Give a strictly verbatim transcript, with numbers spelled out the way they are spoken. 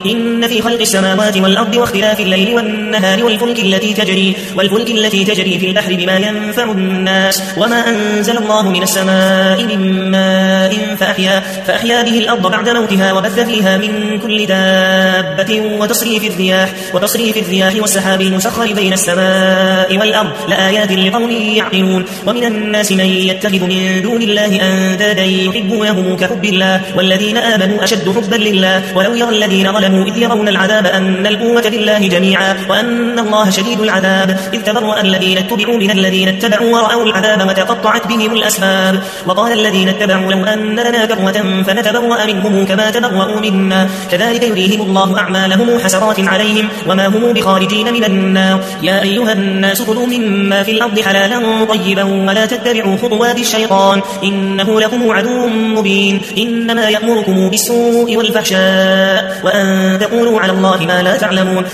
إن في خلق السماوات والأرض واختلاف الليل والنهار والفلك التي تجري والفلك التي تجري في البحر بما ينفع الناس وما أنزل الله من السماء من ماء فأحيا, فأحيا به الأرض بعد موتها وبث فيها من كل دابة وتصريف الرياح وتصريف الرياح والسحاب المسخر بين السماء والأرض لآيات لقوم يعقلون. ومن الناس من يتخذ من دون الله أندادا يحبونهم كحب الله والذين آمنوا أشد حبا لله ولو يرى الذين ظلموا إذ يرون العذاب أن القوة لله جميعا وأن الله شديد العذاب إذ تبرأ الذين اتبعوا من الذين اتبعوا ورأوا العذاب وتقطعت بهم الأسباب وقال الذين اتبعوا لو أن لنا كرة فنتبرأ منهم كما تبرأوا منا كذلك يريهم الله أعمالهم حسرات عليهم وما هم بخارجين من النار. يا أيها الناس كلوا مما في الأرض حلالا طيبا ولا تتبعوا خطوات الشيطان إنه لكم عدو مبين. إنما يأمركم بالسوء والفحشاء وأن تقولوا على الله ما لا تعلمون